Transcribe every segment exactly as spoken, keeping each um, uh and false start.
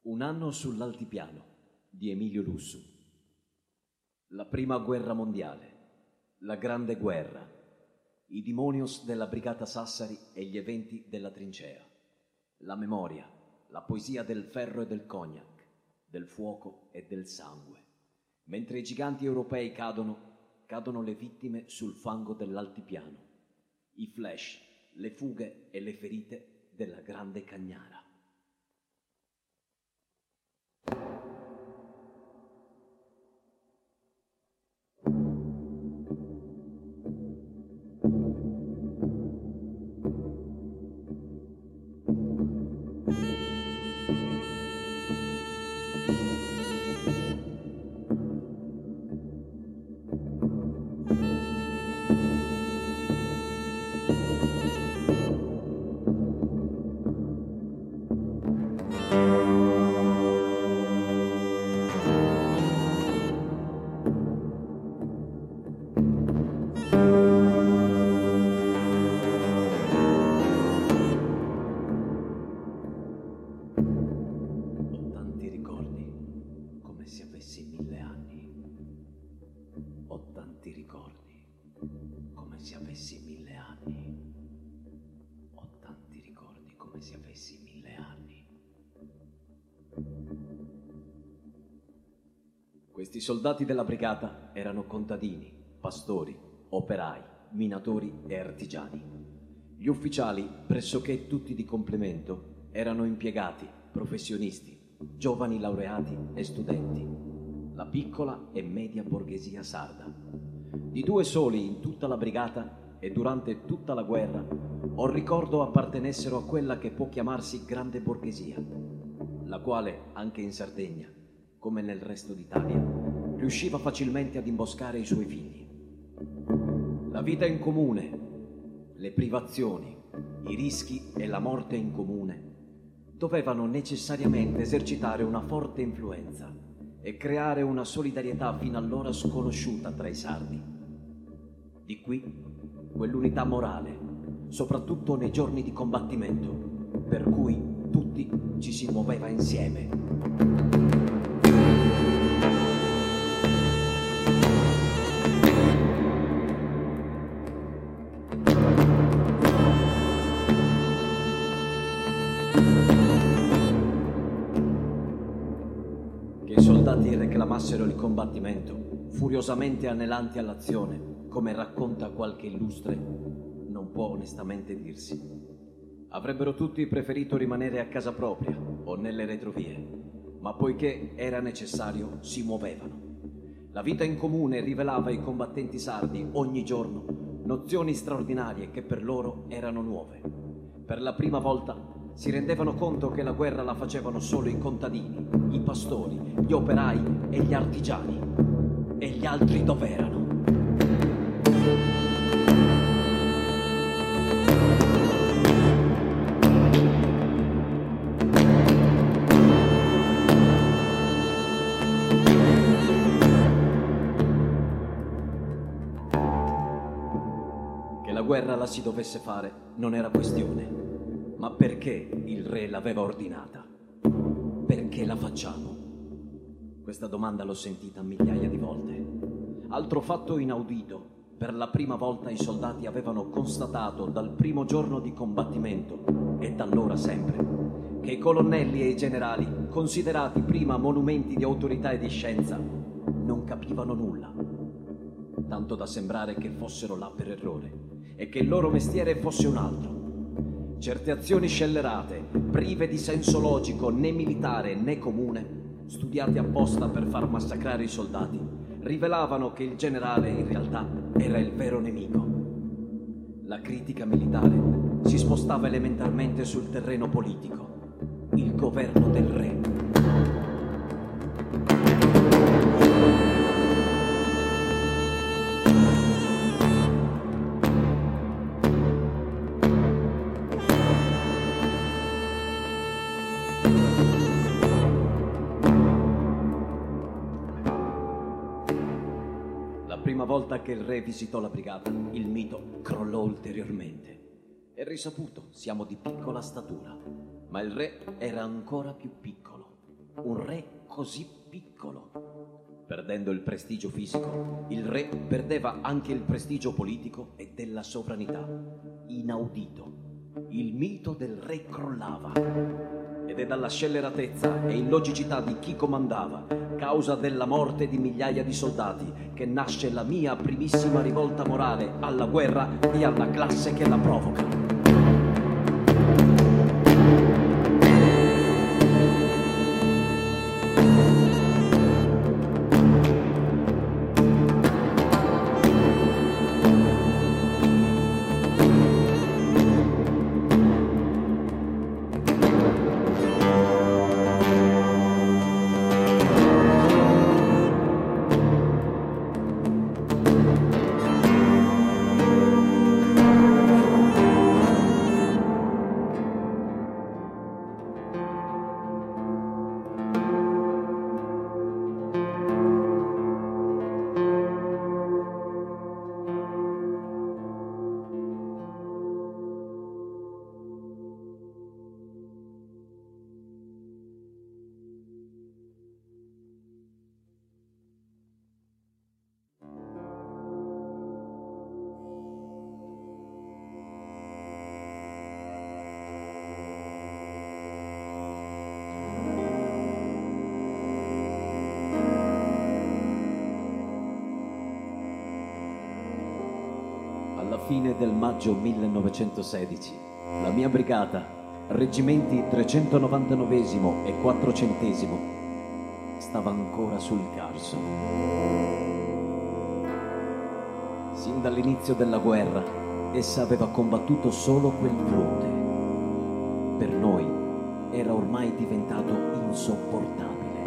Un anno sull'altipiano di Emilio Lussu. La prima guerra mondiale, la grande guerra, i demonios della brigata Sassari e gli eventi della trincea, la memoria, la poesia del ferro e del cognac, del fuoco e del sangue. Mentre i giganti europei cadono, cadono le vittime sul fango dell'altipiano, i flash, le fughe e le ferite della grande Cagnara. Questi soldati della brigata erano contadini, pastori, operai, minatori e artigiani. Gli ufficiali, pressoché tutti di complemento, erano impiegati, professionisti, giovani laureati e studenti, la piccola e media borghesia sarda. Di due soli in tutta la brigata e durante tutta la guerra ho ricordo appartenessero a quella che può chiamarsi grande borghesia, la quale, anche in Sardegna, come nel resto d'Italia, riusciva facilmente ad imboscare i suoi figli. La vita in comune, le privazioni, i rischi e la morte in comune dovevano necessariamente esercitare una forte influenza e creare una solidarietà fino allora sconosciuta tra i sardi. Di qui quell'unità morale, soprattutto nei giorni di combattimento, per cui tutti ci si muoveva insieme. Che i soldati reclamassero il combattimento, furiosamente anelanti all'azione, come racconta qualche illustre, non può onestamente dirsi. Avrebbero tutti preferito rimanere a casa propria o nelle retrovie, ma poiché era necessario, si muovevano. La vita in comune rivelava ai combattenti sardi ogni giorno nozioni straordinarie che per loro erano nuove. Per la prima volta si rendevano conto che la guerra la facevano solo i contadini, i pastori, gli operai e gli artigiani. E gli altri dov'erano? Che la guerra la si dovesse fare non era questione. Ma perché il re l'aveva ordinata? Perché la facciamo? Questa domanda l'ho sentita migliaia di volte. Altro fatto inaudito, per la prima volta i soldati avevano constatato dal primo giorno di combattimento, e da allora sempre, che i colonnelli e i generali, considerati prima monumenti di autorità e di scienza, non capivano nulla, tanto da sembrare che fossero là per errore e che il loro mestiere fosse un altro. Certe azioni scellerate, prive di senso logico né militare né comune, studiate apposta per far massacrare i soldati, rivelavano che il generale in realtà era il vero nemico. La critica militare si spostava elementarmente sul terreno politico, il governo del re. La prima volta che il re visitò la brigata, il mito crollò ulteriormente. È risaputo, siamo di piccola statura, ma il re era ancora più piccolo. così piccolo. Perdendo il prestigio fisico, il re perdeva anche il prestigio politico e della sovranità. Inaudito. Il mito del re crollava. Ed è dalla scelleratezza e illogicità di chi comandava, causa della morte di migliaia di soldati, che nasce la mia primissima rivolta morale alla guerra e alla classe che la provoca. Alla fine del maggio millenovecentosedici, la mia brigata, reggimenti trecentonovantanovesimo e quattrocentesimo, stava ancora sul Carso. Sin dall'inizio della guerra, essa aveva combattuto solo quel fronte. Per noi era ormai diventato insopportabile.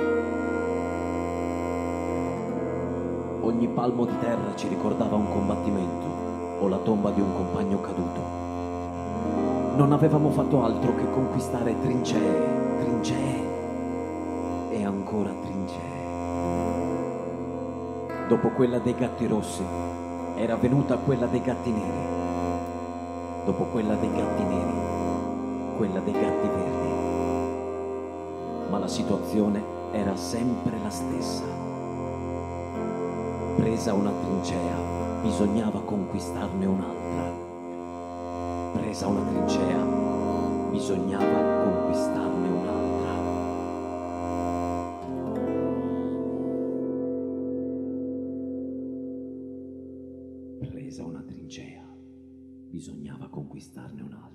Ogni palmo di terra ci ricordava un combattimento o la tomba di un compagno caduto. Non avevamo fatto altro che conquistare trincee, trincee e ancora trincee. Dopo quella dei gatti rossi era venuta quella dei gatti neri. Dopo quella dei gatti neri, quella dei gatti verdi. Ma la situazione era sempre la stessa. Presa una trincea, bisognava conquistarne un'altra. Presa una trincea, bisognava conquistarne un'altra. Presa una trincea, bisognava conquistarne un'altra.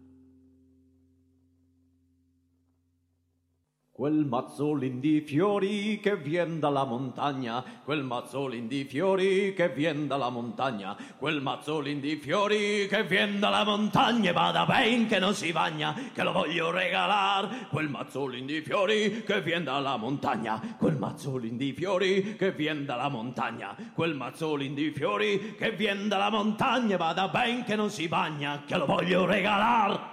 Quel mazzolin di fiori che vien dalla montagna, quel mazzolin di fiori che vien dalla montagna, quel mazzolin di fiori che vien dalla montagna, e bada ben che non si bagna, che lo voglio regalar. Quel mazzolin di fiori che vien dalla montagna, quel mazzolin di fiori che vien dalla montagna, quel mazzolin di fiori che vien dalla montagna, e bada ben che non si bagna, che lo voglio regalar.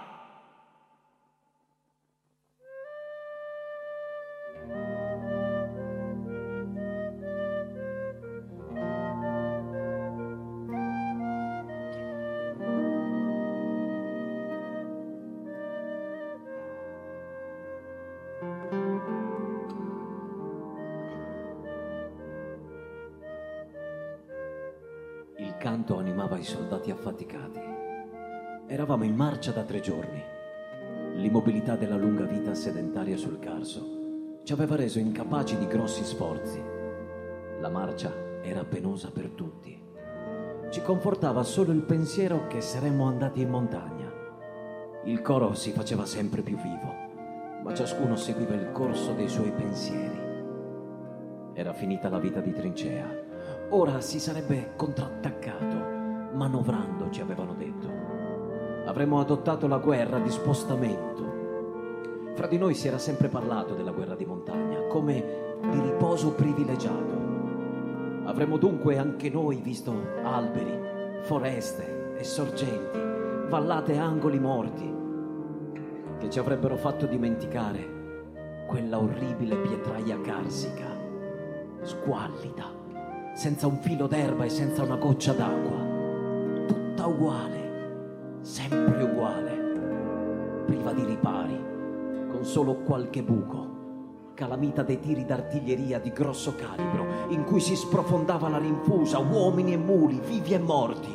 Il canto animava i soldati affaticati. Eravamo in marcia da tre giorni. L'immobilità della lunga vita sedentaria sul Carso ci aveva reso incapaci di grossi sforzi. La marcia era penosa per tutti. Ci confortava solo il pensiero che saremmo andati in montagna. Il coro si faceva sempre più vivo, ma ciascuno seguiva il corso dei suoi pensieri. Era finita la vita di trincea. Ora si sarebbe contrattaccato, manovrando, ci avevano detto. Avremmo adottato la guerra di spostamento. Fra di noi si era sempre parlato della guerra di montagna, come di riposo privilegiato. Avremmo dunque anche noi visto alberi, foreste e sorgenti, vallate e angoli morti, che ci avrebbero fatto dimenticare quella orribile pietraia carsica, squallida, senza un filo d'erba e senza una goccia d'acqua, tutta uguale, sempre uguale, priva di ripari, con solo qualche buco calamita dei tiri d'artiglieria di grosso calibro, in cui si sprofondava la rinfusa, uomini e muli, vivi e morti.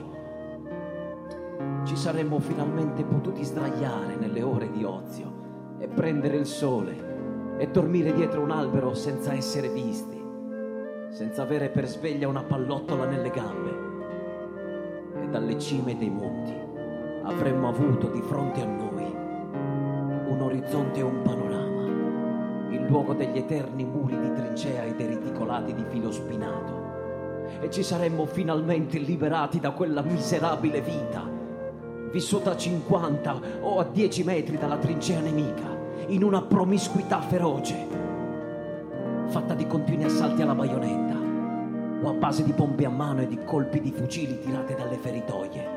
Ci saremmo finalmente potuti sdraiare nelle ore di ozio e prendere il sole e dormire dietro un albero senza essere visti, senza avere per sveglia una pallottola nelle gambe. E dalle cime dei monti avremmo avuto di fronte a noi un orizzonte e un panorama, il luogo degli eterni muri di trincea e dei reticolati di filo spinato, e ci saremmo finalmente liberati da quella miserabile vita, vissuta a cinquanta o a dieci metri dalla trincea nemica, in una promiscuità feroce, fatta di continui assalti alla baionetta o a base di pompe a mano e di colpi di fucili tirate dalle feritoie.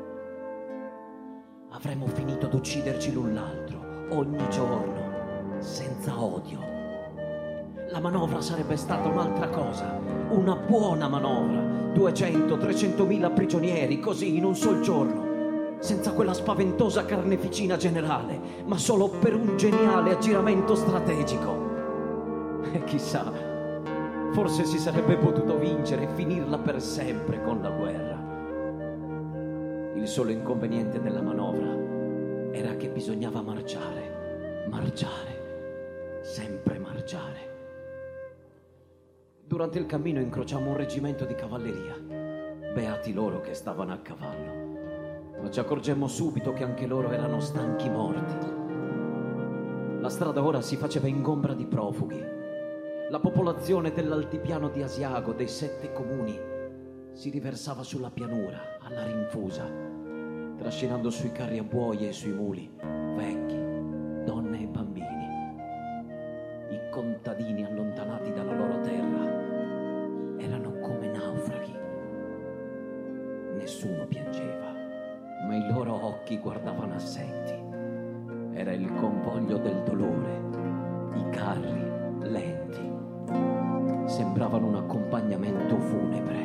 Avremmo finito ad ucciderci l'un l'altro ogni giorno, senza odio. La manovra sarebbe stata un'altra cosa, una buona manovra, duecento trecentomila prigionieri, così in un sol giorno, senza quella spaventosa carneficina generale, ma solo per un geniale aggiramento strategico. E chissà, forse si sarebbe potuto vincere e finirla per sempre con la guerra. Il solo inconveniente della manovra era che bisognava marciare, marciare, sempre marciare. Durante il cammino incrociammo un reggimento di cavalleria. Beati loro che stavano a cavallo, ma ci accorgemmo subito che anche loro erano stanchi morti. La strada ora si faceva ingombra di profughi. La popolazione dell'altipiano di Asiago, dei sette comuni, si riversava sulla pianura, alla rinfusa, trascinando sui carri a buoi e sui muli vecchi, donne e bambini. I contadini allontanati dalla loro terra erano come naufraghi. Nessuno piangeva, ma i loro occhi guardavano assenti. Era il convoglio del dolore, i carri lenti sembravano un accompagnamento funebre.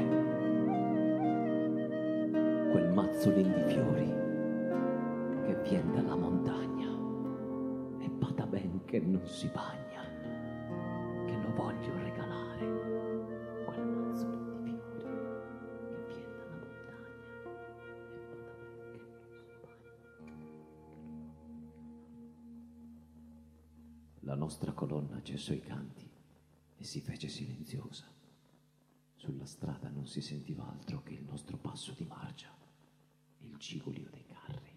Quel mazzolin di fiori che vien dalla montagna e bada ben che non si bagna, che lo voglio regalare. Quel mazzolin di fiori che vien dalla montagna e bada ben che non si bagna. La nostra colonna cessò i canti e si fece silenziosa. Sulla strada non si sentiva altro che il nostro passo di marcia, il cigolio dei carri.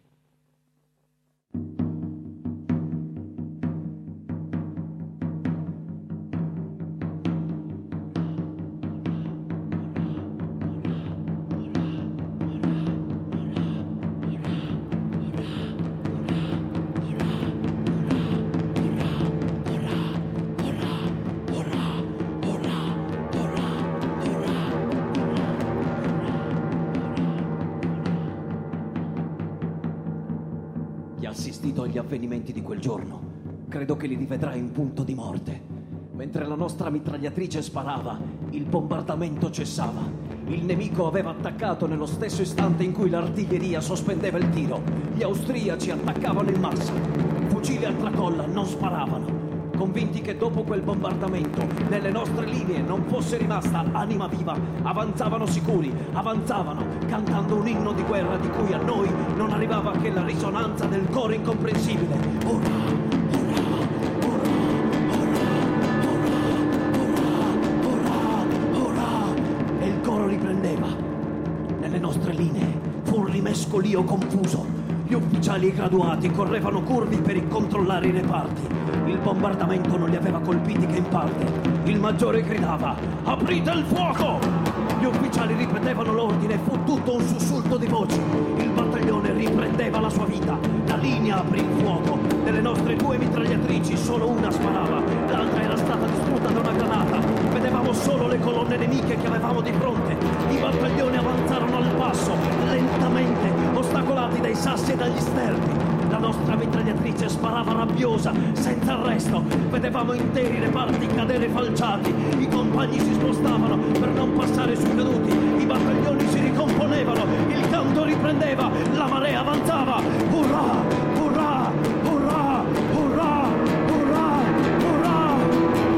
Assistito agli avvenimenti di quel giorno, credo che li rivedrà in punto di morte. Mentre la nostra mitragliatrice sparava, il bombardamento cessava. Il nemico aveva attaccato nello stesso istante in cui l'artiglieria sospendeva il tiro. Gli austriaci attaccavano in massa. Fucili a tracolla non sparavano, convinti che dopo quel bombardamento nelle nostre linee non fosse rimasta anima viva. Avanzavano sicuri, avanzavano, cantando un inno di guerra di cui a noi non arrivava che la risonanza del coro incomprensibile. Urrà! Riprendeva. Nelle nostre linee fu un rimescolio confuso. Gli ufficiali e i graduati correvano curvi per controllare i reparti. Il bombardamento non li aveva colpiti che in parte. Il maggiore gridava: aprite il fuoco! Gli ufficiali ripetevano l'ordine e fu tutto un sussulto di voci. Il battaglione riprendeva la sua vita. La linea aprì il fuoco. Delle nostre due mitragliatrici solo una sparava, l'altra era stata distrutta da una granata. Vedevamo solo le colonne nemiche che avevamo di fronte. I battaglioni avanzarono al passo, lentamente, ostacolati dai sassi e dagli sterpi. La nostra mitragliatrice sparava rabbiosa, senza arresto. Vedevamo interi reparti cadere falciati. I compagni si spostavano per non passare sui caduti. I battaglioni si ricomponevano. Il canto riprendeva. La marea avanzava. Urrà! Urrà! Urrà! Urrà! Urrà! Urrà!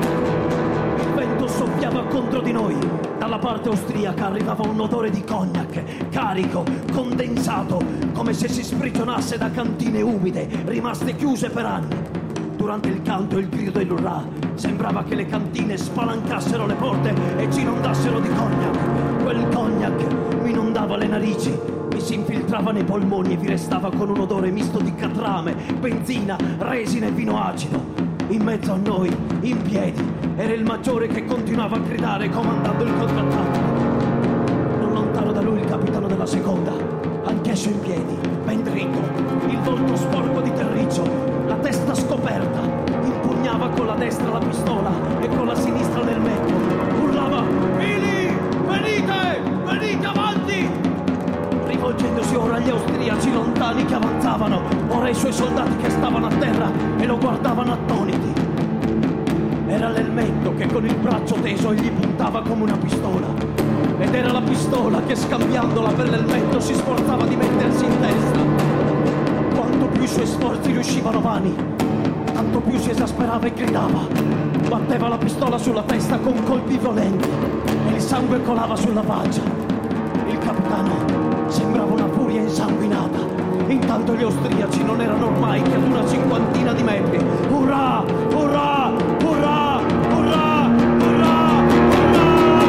Dalla parte austriaca arrivava un odore di cognac, carico, condensato, come se si sprigionasse da cantine umide, rimaste chiuse per anni. Durante il canto e il grido dell'urrà sembrava che le cantine spalancassero le porte e ci inondassero di cognac. Quel cognac mi inondava le narici, mi si infiltrava nei polmoni e vi restava con un odore misto di catrame, benzina, resina e vino acido. In mezzo a noi, in piedi, era il maggiore che continuava a gridare comandando il contrattacco. Non lontano da lui il capitano della seconda, anch'esso in piedi, ben dritto, il volto sporco di terriccio, la testa scoperta, impugnava con la destra la pistola e con la sinistra l'elmetto. Urlava: "Fili, venite, venite avanti!" Rivolgendosi ora agli austriaci lontani che avanzavano, ora ai suoi soldati che stavano a terra e lo guardavano attoniti. Era l'elmetto che con il braccio teso gli puntava come una pistola, ed era la pistola che, scambiandola per l'elmetto, si sforzava di mettersi in testa. Quanto più i suoi sforzi riuscivano vani, tanto più si esasperava e gridava. Batteva la pistola sulla testa con colpi violenti e il sangue colava sulla faccia. Il capitano sembrava una furia insanguinata. Intanto gli austriaci non erano ormai che ad una cinquantina di metri. Urrà! Urrà! Urrà! Urrà! Urrà! Urrà!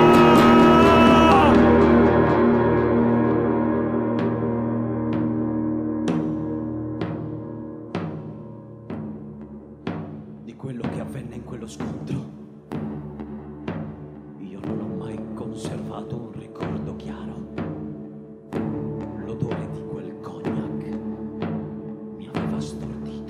Di quello che avvenne in quello scontro, io non ho mai conservato un ricordo chiaro. L'odore di quel cognac mi aveva stordito.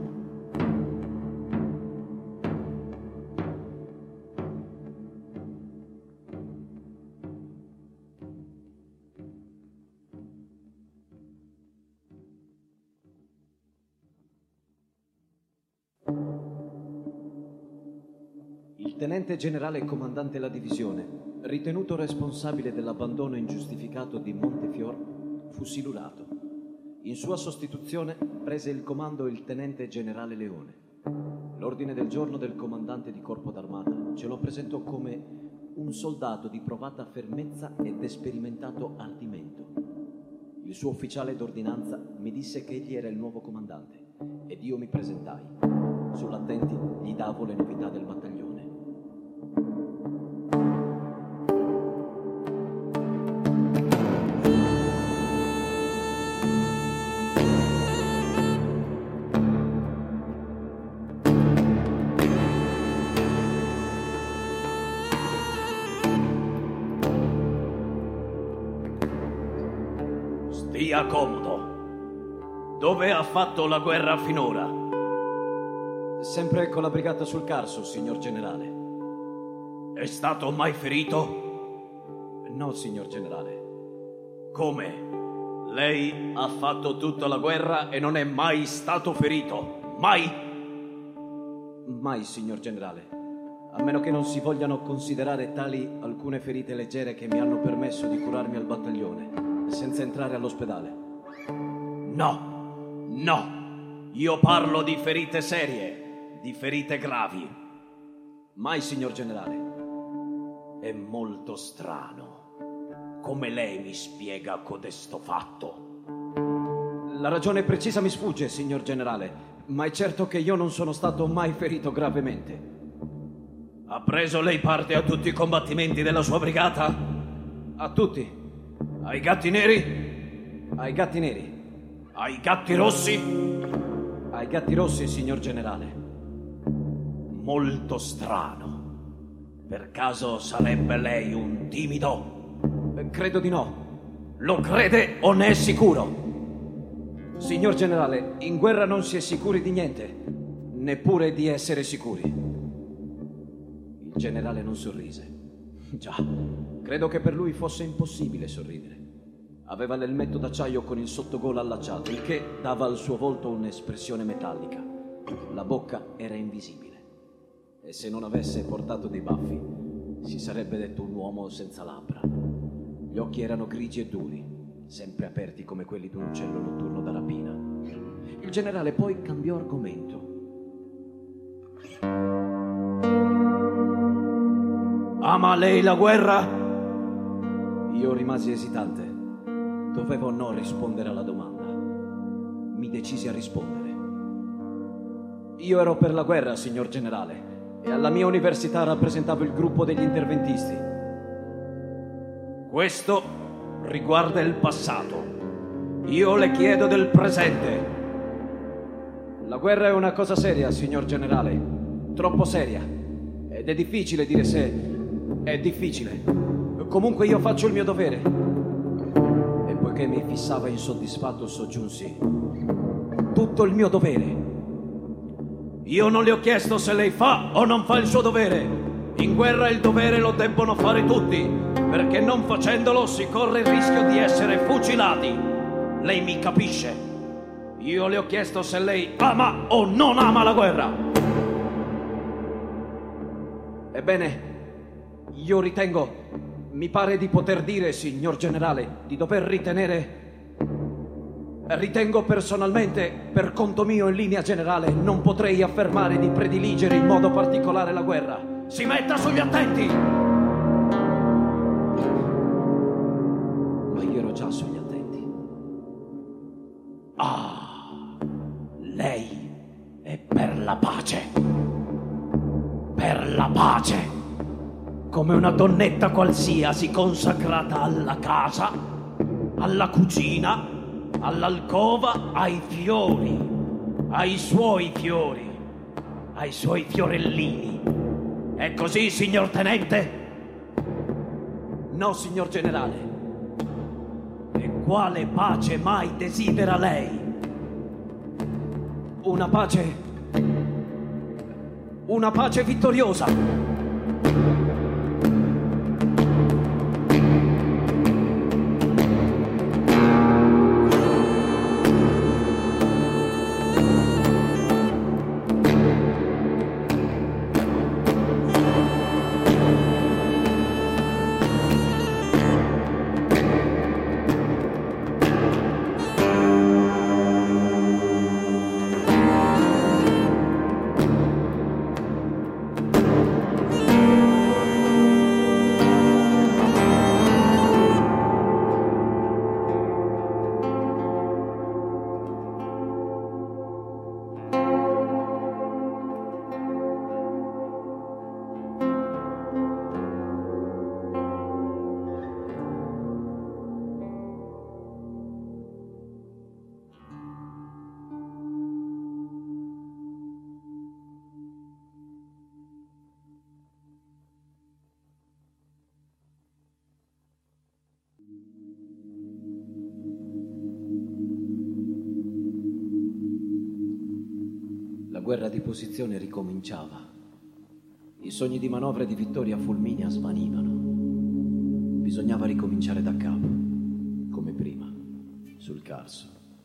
Il tenente generale e comandante della divisione, ritenuto responsabile dell'abbandono ingiustificato di Montefior, fu silurato. In sua sostituzione prese il comando il tenente generale Leone. L'ordine del giorno del comandante di corpo d'armata ce lo presentò come un soldato di provata fermezza ed sperimentato ardimento. Il suo ufficiale d'ordinanza mi disse che egli era il nuovo comandante ed io mi presentai. Sull'attenti gli davo le novità del battaglione. Stia comodo. Dove ha fatto la guerra finora? Sempre con la brigata sul Carso, signor generale. È stato mai ferito? No, signor generale. Come? Lei ha fatto tutta la guerra e non è mai stato ferito? Mai? Mai, signor generale. A meno che non si vogliano considerare tali alcune ferite leggere che mi hanno permesso di curarmi al battaglione, senza entrare all'ospedale. No, no. Io parlo di ferite serie, di ferite gravi. Mai, signor generale. È molto strano. Come lei mi spiega codesto fatto? La ragione precisa mi sfugge, signor generale, ma è certo che io non sono stato mai ferito gravemente. Ha preso lei parte a tutti i combattimenti della sua brigata? A tutti. Ai gatti neri? Ai gatti neri. Ai gatti rossi? Ai gatti rossi, signor generale. Molto strano. Per caso sarebbe lei un timido? Credo di no. Lo crede o ne è sicuro? Signor generale, in guerra non si è sicuri di niente, neppure di essere sicuri. Il generale non sorrise. Già, credo che per lui fosse impossibile sorridere. Aveva l'elmetto d'acciaio con il sottogola allacciato, il che dava al suo volto un'espressione metallica. La bocca era invisibile. E se non avesse portato dei baffi, si sarebbe detto un uomo senza labbra. Gli occhi erano grigi e duri, sempre aperti come quelli di un uccello notturno da rapina. Il generale poi cambiò argomento. Ama lei la guerra? Io rimasi esitante. Dovevo o no rispondere alla domanda. Mi decisi a rispondere. Io ero per la guerra, signor generale, e alla mia università rappresentavo il gruppo degli interventisti. Questo riguarda il passato. Io le chiedo del presente. La guerra è una cosa seria, signor generale, troppo seria. Ed è difficile dire se è difficile. Comunque io faccio il mio dovere. E poiché mi fissava insoddisfatto, soggiunsi: tutto il mio dovere. Io non le ho chiesto se lei fa o non fa il suo dovere. In guerra il dovere lo debbono fare tutti, perché non facendolo si corre il rischio di essere fucilati. Lei mi capisce? Io le ho chiesto se lei ama o non ama la guerra. Ebbene, io ritengo, mi pare di poter dire, signor generale, di dover ritenere... Ritengo personalmente, per conto mio in linea generale, non potrei affermare di prediligere in modo particolare la guerra. Si metta sugli attenti! Ma io ero già sugli attenti. Ah, lei è per la pace. Per la pace. Come una donnetta qualsiasi consacrata alla casa, alla cucina, all'alcova, ai fiori, ai suoi fiori, ai suoi fiorellini. È così, signor tenente? No, signor generale. E quale pace mai desidera lei? Una pace... Una pace vittoriosa. La guerra di posizione ricominciava. I sogni di manovra e di vittoria fulminea svanivano. Bisognava ricominciare da capo, come prima, sul Carso.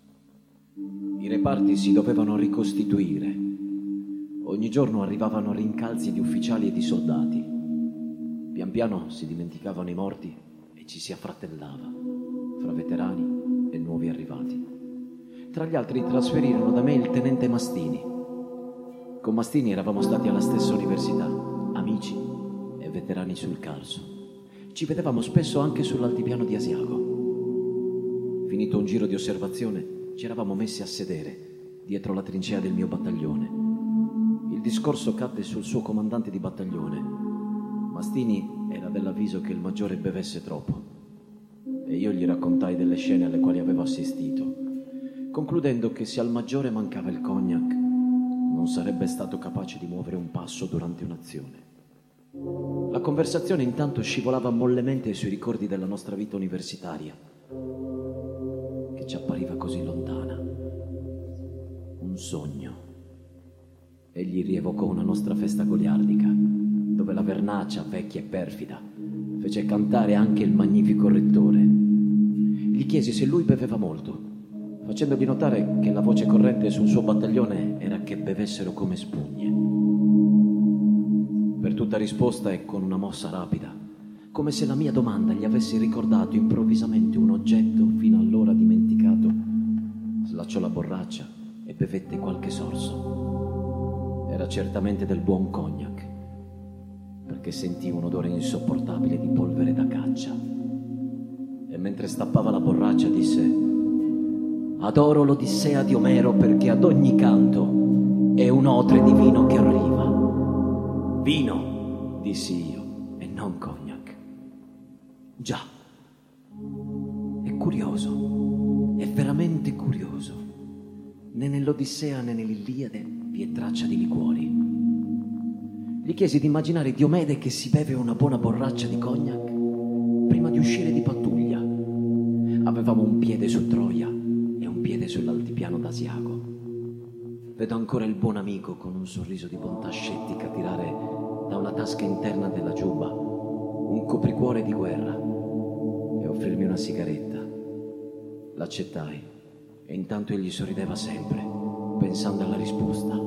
I reparti si dovevano ricostituire. Ogni giorno arrivavano rincalzi di ufficiali e di soldati. Pian piano si dimenticavano i morti e ci si affratellava, fra veterani e nuovi arrivati. Tra gli altri trasferirono da me il tenente Mastini. Con Mastini eravamo stati alla stessa università, amici e veterani sul Carso. Ci vedevamo spesso anche sull'altipiano di Asiago. Finito un giro di osservazione, ci eravamo messi a sedere dietro la trincea del mio battaglione. Il discorso cadde sul suo comandante di battaglione. Mastini era dell'avviso che il maggiore bevesse troppo e io gli raccontai delle scene alle quali avevo assistito, concludendo che se al maggiore mancava il cognac non sarebbe stato capace di muovere un passo durante un'azione. La conversazione intanto scivolava mollemente sui ricordi della nostra vita universitaria, che ci appariva così lontana. Un sogno. Egli rievocò una nostra festa goliardica, dove la vernaccia, vecchia e perfida, fece cantare anche il magnifico rettore. Gli chiesi se lui beveva molto, facendogli notare che la voce corrente sul suo battaglione era che bevessero come spugne. Per tutta risposta e con una mossa rapida, come se la mia domanda gli avesse ricordato improvvisamente un oggetto fino allora dimenticato, slacciò la borraccia e bevette qualche sorso. Era certamente del buon cognac, perché sentì un odore insopportabile di polvere da caccia. mentre stappava la borraccia disse: adoro l'Odissea di Omero perché ad ogni canto è un'otre di vino che arriva. Vino, dissi io, e non cognac. Già, è curioso, è veramente curioso. Né nell'Odissea né nell'Iliade vi è traccia di liquori. Gli chiesi di immaginare Diomede che si beve una buona borraccia di cognac prima di uscire di pattuglia. Avevamo un piede su Troia e un piede sull'altipiano d'Asiago. Vedo ancora il buon amico con un sorriso di bontà scettica tirare da una tasca interna della giubba un copricuore di guerra e offrirmi una sigaretta. L'accettai e intanto egli sorrideva sempre, pensando alla risposta.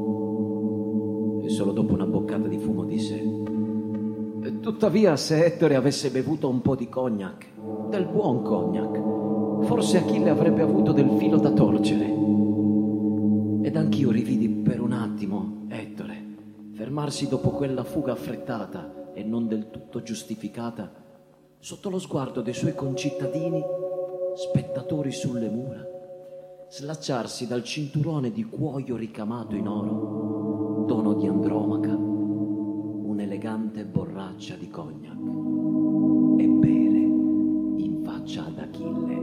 E solo dopo una boccata di fumo disse: e tuttavia, se Ettore avesse bevuto un po' di cognac, del buon cognac, forse Achille avrebbe avuto del filo da torcere. Ed anch'io rividi per un attimo Ettore fermarsi dopo quella fuga affrettata e non del tutto giustificata sotto lo sguardo dei suoi concittadini, spettatori sulle mura, slacciarsi dal cinturone di cuoio ricamato in oro, dono di Andromaca, un'elegante borraccia di cognac e bere in faccia ad Achille.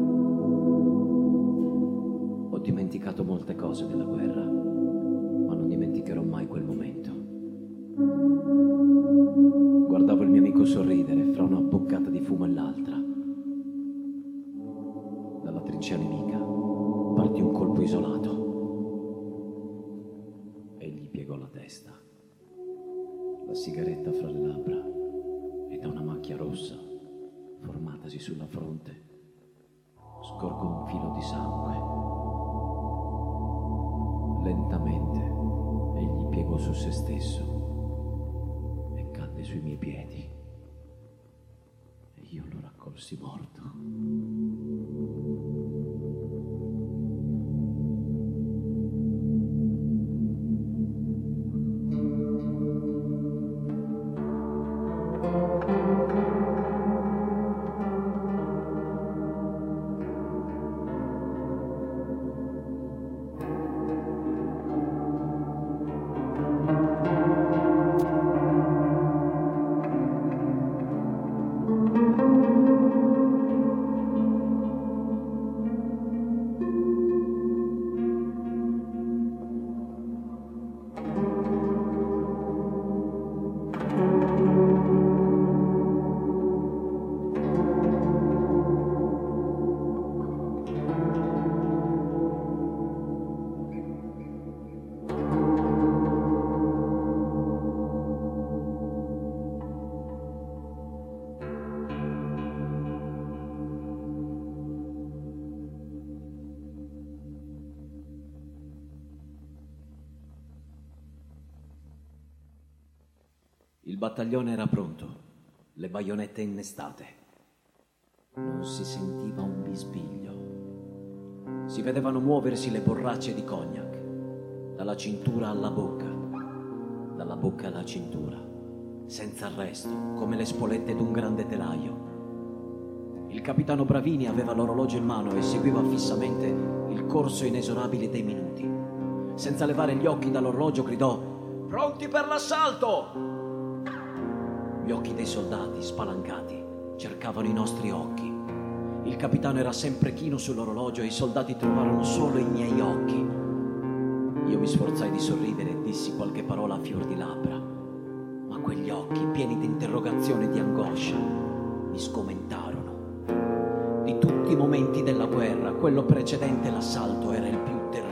Ho dimenticato molte cose della guerra, ma non dimenticherò mai quel momento. Guardavo il mio amico sorridere fra una boccata di fumo e l'altra. Dalla trincea nemica partì un colpo isolato. Egli piegò la testa, la sigaretta fra le labbra, e da una macchia rossa formatasi sulla fronte scorgò un filo di sangue. Lentamente egli piegò su se stesso e cadde sui miei piedi e io lo raccolsi morto. Il battaglione era pronto, le baionette innestate. Non si sentiva un bisbiglio. Si vedevano muoversi le borracce di cognac, dalla cintura alla bocca, dalla bocca alla cintura, senza arresto, come le spolette d'un grande telaio. Il capitano Bravini aveva l'orologio in mano e seguiva fissamente il corso inesorabile dei minuti. Senza levare gli occhi dall'orologio gridò: «Pronti per l'assalto!» Gli occhi dei soldati, spalancati, cercavano i nostri occhi. Il capitano era sempre chino sull'orologio e i soldati trovarono solo i miei occhi. Io mi sforzai di sorridere e dissi qualche parola a fior di labbra, ma quegli occhi, pieni di interrogazione e di angoscia, mi scomentarono. Di tutti i momenti della guerra, quello precedente l'assalto era il più terribile.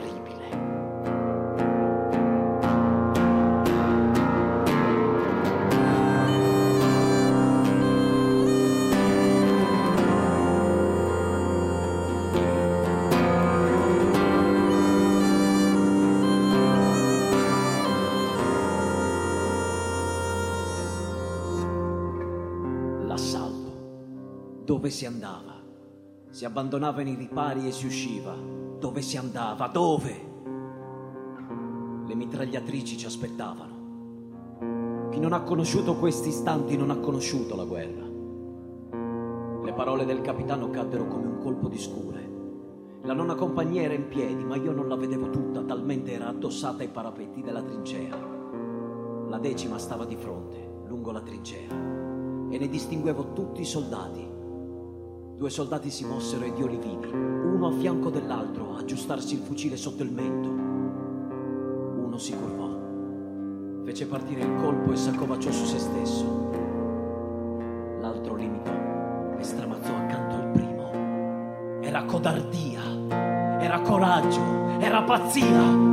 Dove si andava? Si abbandonavano i ripari e si usciva. Dove si andava? Dove? Le mitragliatrici ci aspettavano. Chi non ha conosciuto questi istanti non ha conosciuto la guerra. Le parole del capitano caddero come un colpo di scure. La nona compagnia era in piedi, ma io non la vedevo tutta, talmente era addossata ai parapetti della trincea. La decima stava di fronte, lungo la trincea, e ne distinguevo tutti i soldati. Due soldati si mossero ed io li vidi, uno a fianco dell'altro, a aggiustarsi il fucile sotto il mento. Uno si curvò, fece partire il colpo e s'accovacciò su se stesso. L'altro limitò e stramazzò accanto al primo. Era codardia, era coraggio, era pazzia.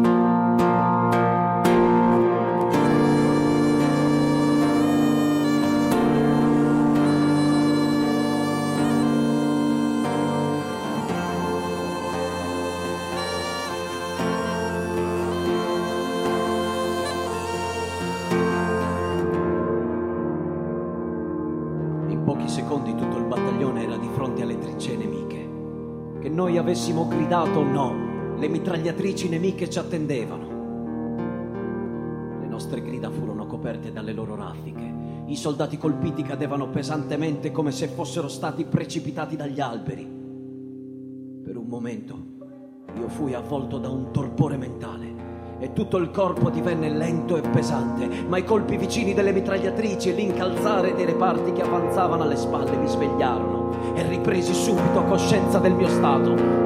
In pochi secondi tutto il battaglione era di fronte alle trincee nemiche. Che noi avessimo gridato o no, le mitragliatrici nemiche ci attendevano. Le nostre grida furono coperte dalle loro raffiche. I soldati colpiti cadevano pesantemente come se fossero stati precipitati dagli alberi. Per un momento io fui avvolto da un torpore mentale e tutto il corpo divenne lento e pesante, ma i colpi vicini delle mitragliatrici e l'incalzare dei reparti che avanzavano alle spalle mi svegliarono e ripresi subito coscienza del mio stato.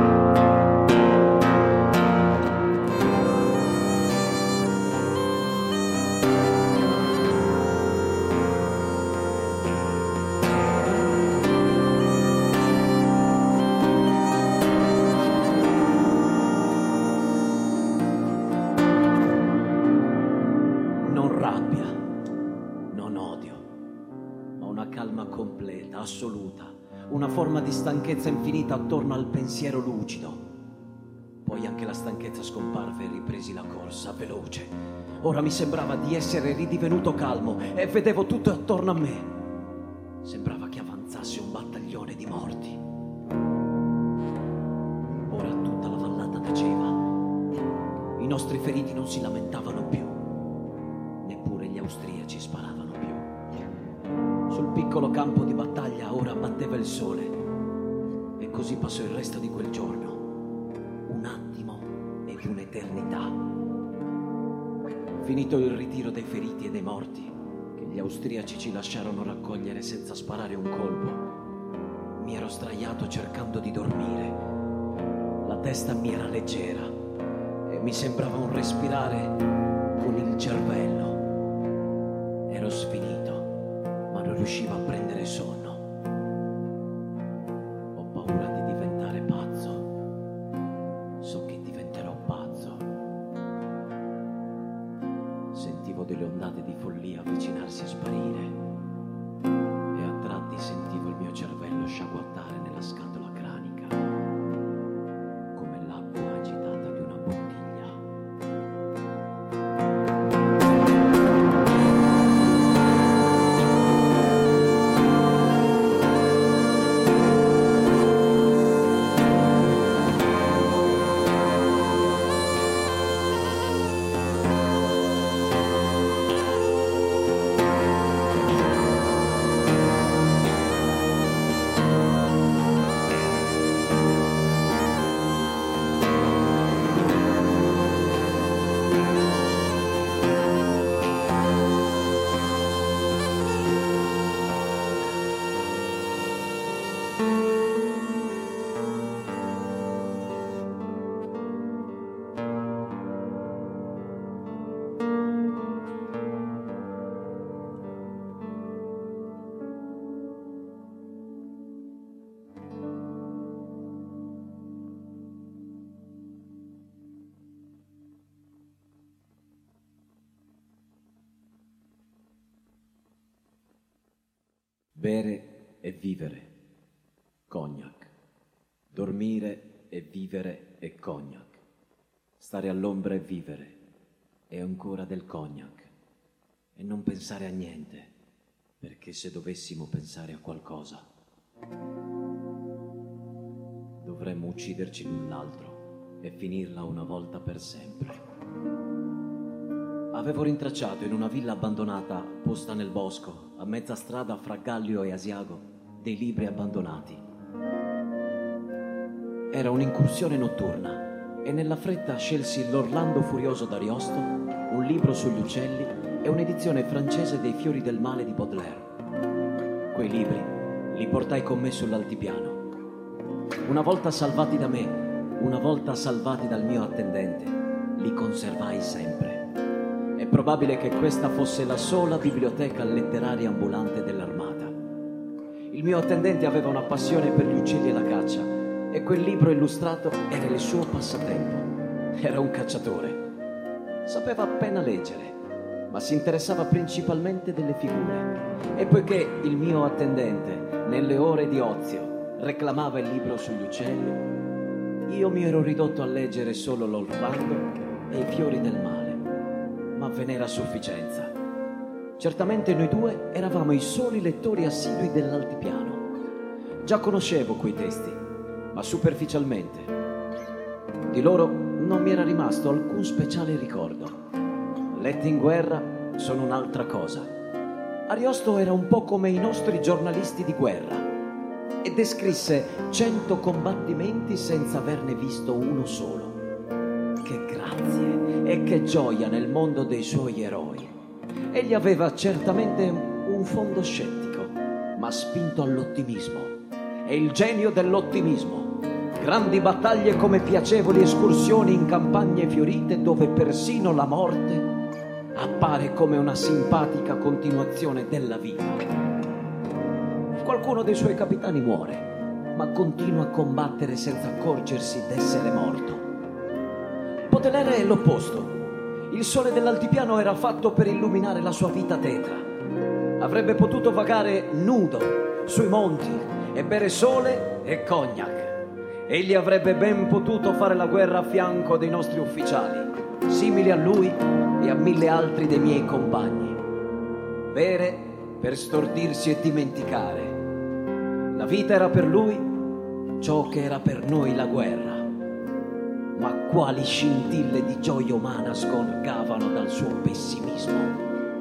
Assoluta, una forma di stanchezza infinita attorno al pensiero lucido. Poi anche la stanchezza scomparve e ripresi la corsa, veloce. Ora mi sembrava di essere ridivenuto calmo e vedevo tutto attorno a me. Sembrava che avanzasse un battaglione di morti. Ora tutta la vallata taceva. I nostri feriti non si lamentavano più. Neppure gli austriaci sparavano più. Sul piccolo campo di battaglia ora batteva il sole e così passò il resto di quel giorno, un attimo ed un'eternità. Finito il ritiro dei feriti e dei morti, che gli austriaci ci lasciarono raccogliere senza sparare un colpo, mi ero sdraiato cercando di dormire. La testa mi era leggera e mi sembrava un respirare con il cervello. Ero sfinito, non riuscivo a prendere sonno. Ho paura di diventare pazzo. So che diventerò pazzo. Sentivo delle ondate di follia avvicinarsi e sparire. E a tratti sentivo il mio cervello sciaguattare nella scatola cranica, come l'acqua agitata di una bottiglia. Bere e vivere, cognac. Dormire e vivere e cognac. Stare all'ombra e vivere e ancora del cognac. E non pensare a niente, perché se dovessimo pensare a qualcosa, dovremmo ucciderci l'un l'altro e finirla una volta per sempre. Avevo rintracciato in una villa abbandonata, posta nel bosco, a mezza strada fra Gallio e Asiago, dei libri abbandonati. Era un'incursione notturna e nella fretta scelsi L'Orlando Furioso d'Ariosto, un libro sugli uccelli e un'edizione francese dei Fiori del Male di Baudelaire. Quei libri li portai con me sull'altipiano. Una volta salvati da me, una volta salvati dal mio attendente, li conservai sempre. È probabile che questa fosse la sola biblioteca letteraria ambulante dell'armata. Il mio attendente aveva una passione per gli uccelli e la caccia e quel libro illustrato era il suo passatempo. Era un cacciatore. Sapeva appena leggere, ma si interessava principalmente delle figure. E poiché il mio attendente, nelle ore di ozio, reclamava il libro sugli uccelli, io mi ero ridotto a leggere solo L'Orlando e i Fiori del Male, ma ve n'era sufficienza. Certamente noi due eravamo i soli lettori assidui dell'altipiano. Già conoscevo quei testi, ma superficialmente. Di loro non mi era rimasto alcun speciale ricordo. Letti in guerra sono un'altra cosa. Ariosto era un po' come i nostri giornalisti di guerra e descrisse cento combattimenti senza averne visto uno solo. Che grazie e che gioia nel mondo dei suoi eroi. Egli aveva certamente un fondo scettico, ma spinto all'ottimismo. È il genio dell'ottimismo. Grandi battaglie come piacevoli escursioni in campagne fiorite dove persino la morte appare come una simpatica continuazione della vita. Qualcuno dei suoi capitani muore, ma continua a combattere senza accorgersi d'essere morto. Baudelaire è l'opposto. Il sole dell'altipiano era fatto per illuminare la sua vita tetra. Avrebbe potuto vagare nudo sui monti e bere sole e cognac. Egli avrebbe ben potuto fare la guerra a fianco dei nostri ufficiali, simili a lui e a mille altri dei miei compagni. Bere per stordirsi e dimenticare. La vita era per lui ciò che era per noi la guerra. Ma quali scintille di gioia umana sgorgavano dal suo pessimismo.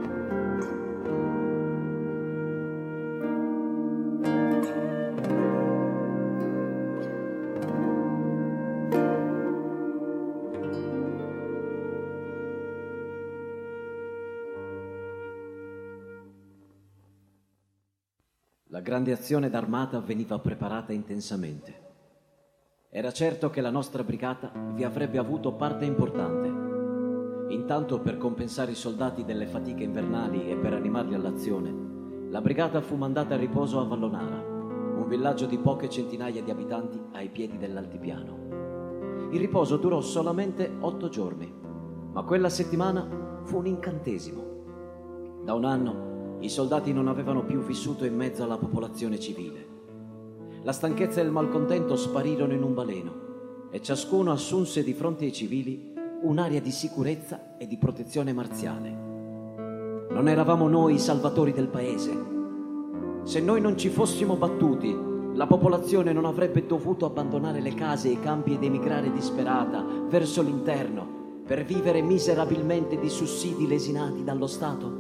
La grande azione d'armata veniva preparata intensamente. Era certo che la nostra brigata vi avrebbe avuto parte importante. Intanto, per compensare i soldati delle fatiche invernali e per animarli all'azione, la brigata fu mandata a riposo a Vallonara, un villaggio di poche centinaia di abitanti ai piedi dell'altipiano. Il riposo durò solamente otto giorni, ma quella settimana fu un incantesimo. Da un anno i soldati non avevano più vissuto in mezzo alla popolazione civile. La stanchezza e il malcontento sparirono in un baleno e ciascuno assunse di fronte ai civili un'aria di sicurezza e di protezione marziale. Non eravamo noi i salvatori del paese. Se noi non ci fossimo battuti, la popolazione non avrebbe dovuto abbandonare le case e i campi ed emigrare disperata verso l'interno per vivere miserabilmente di sussidi lesinati dallo Stato.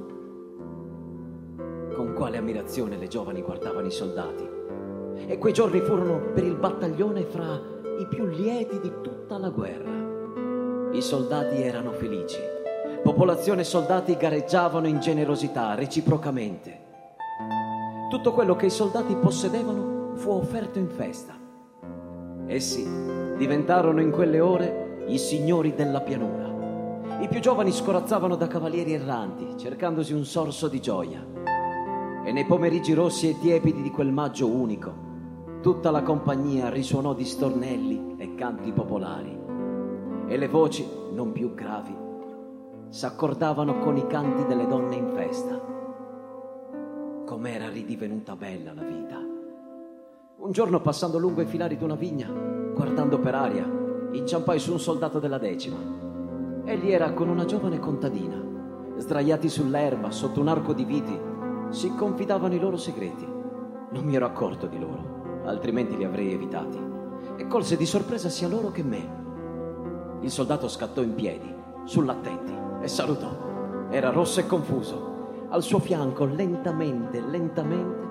Con quale ammirazione le giovani guardavano i soldati. E quei giorni furono per il battaglione fra i più lieti di tutta la guerra. I soldati erano felici. Popolazione e soldati gareggiavano in generosità, reciprocamente. Tutto quello che i soldati possedevano fu offerto in festa. Essi diventarono in quelle ore i signori della pianura. I più giovani scorazzavano da cavalieri erranti, cercandosi un sorso di gioia. E nei pomeriggi rossi e tiepidi di quel maggio unico, tutta la compagnia risuonò di stornelli e canti popolari, e le voci, non più gravi, s'accordavano con i canti delle donne in festa. Com'era ridivenuta bella la vita. Un giorno, passando lungo i filari d'una vigna, guardando per aria, inciampai su un soldato della decima. Egli era con una giovane contadina. Sdraiati sull'erba, sotto un arco di viti, si confidavano i loro segreti. Non mi ero accorto di loro, altrimenti li avrei evitati, e colse di sorpresa sia loro che me. Il soldato scattò in piedi, sull'attenti, e salutò. Era rosso e confuso. Al suo fianco, lentamente, lentamente,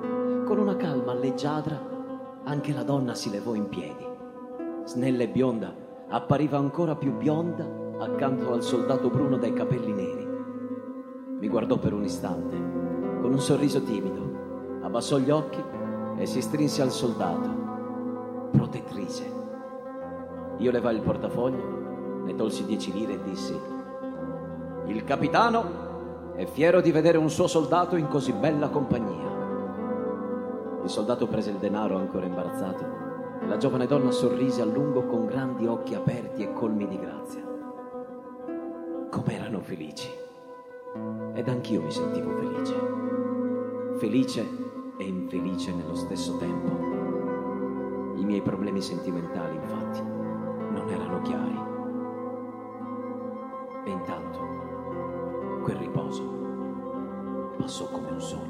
Con una calma leggiadra anche la donna si levò in piedi. Snella e bionda, appariva ancora più bionda accanto al soldato bruno dai capelli neri. Mi guardò per un istante, con un sorriso timido, abbassò gli occhi e si strinse al soldato. Protettrice. Io levai il portafoglio, ne tolsi dieci lire e dissi: il capitano è fiero di vedere un suo soldato in così bella compagnia. Il soldato prese il denaro ancora imbarazzato e la giovane donna sorrise a lungo con grandi occhi aperti e colmi di grazia. Com'erano felici! Ed anch'io mi sentivo felice. Felice e infelice nello stesso tempo. I miei problemi sentimentali, infatti, non erano chiari. E intanto quel riposo passò come un sogno.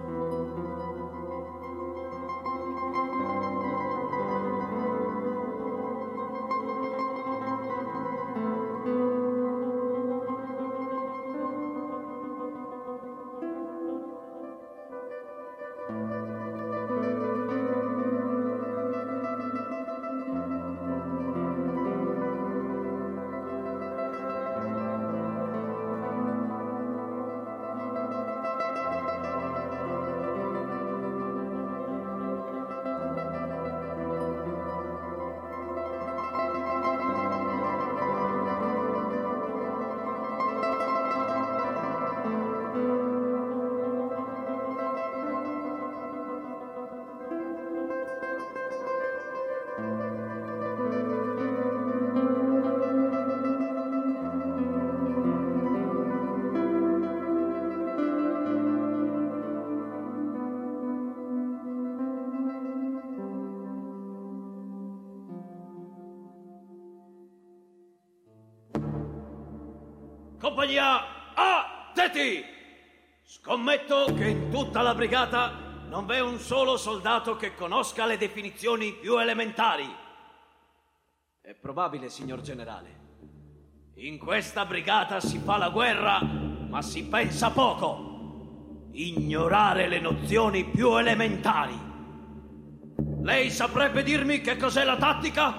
Compagnia A. Teti! Scommetto che in tutta la brigata non v'è un solo soldato che conosca le definizioni più elementari. È probabile, signor generale. In questa brigata si fa la guerra, ma si pensa poco. Ignorare le nozioni più elementari. Lei saprebbe dirmi che cos'è la tattica?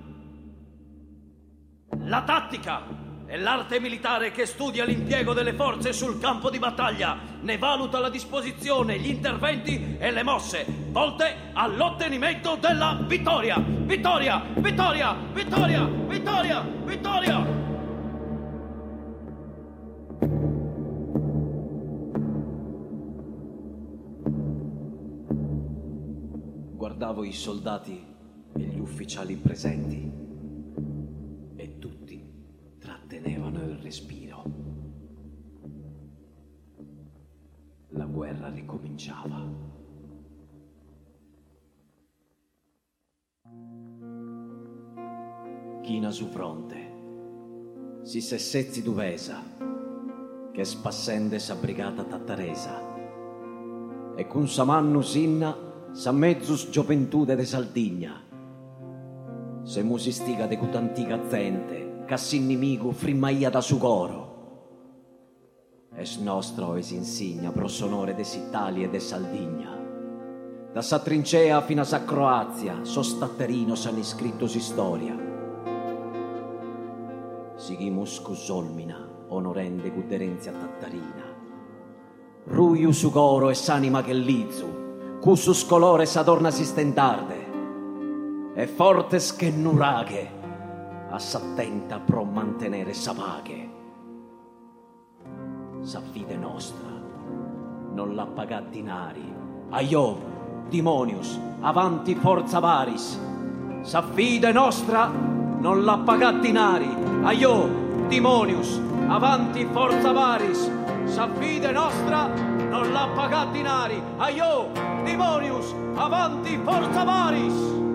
La tattica è l'arte militare che studia l'impiego delle forze sul campo di battaglia, ne valuta la disposizione, gli interventi e le mosse, volte all'ottenimento della vittoria. Vittoria! Vittoria! Vittoria! Vittoria! Vittoria! Guardavo i soldati e gli ufficiali presenti e tutti trattenevano il respiro. La guerra ricominciava. China su fronte, si sessezzi duvesa, che spassende sa brigata tattaresa, e cun samannu sinna sa mezzus gioventude de Saldigna, se musistiga de cutantica zente, cassin nimico frimmaia da sugoro. Es nostro es insignia pro sonore de s'Italia e de Saldigna. Da sa trincea fino a sa Croazia, so statterino s'han iscritto si storia. Sighimus cusolmina, onorende cuderenzia tattarina. Ruiu sugoro e s'anima che lizu, cussus colore s'adorna si stendarde. E fortes che nuraghe, ass'attenta pro mantenere sa paghe. Sa fide nostra non l'ha pagat dinari. Aio, dimonius, avanti forza varis. Sa fide nostra non l'ha pagat dinari. Aio, dimonius, avanti forza varis. Sa fide nostra non l'ha pagat dinari. Aio, dimonius, avanti forza varis.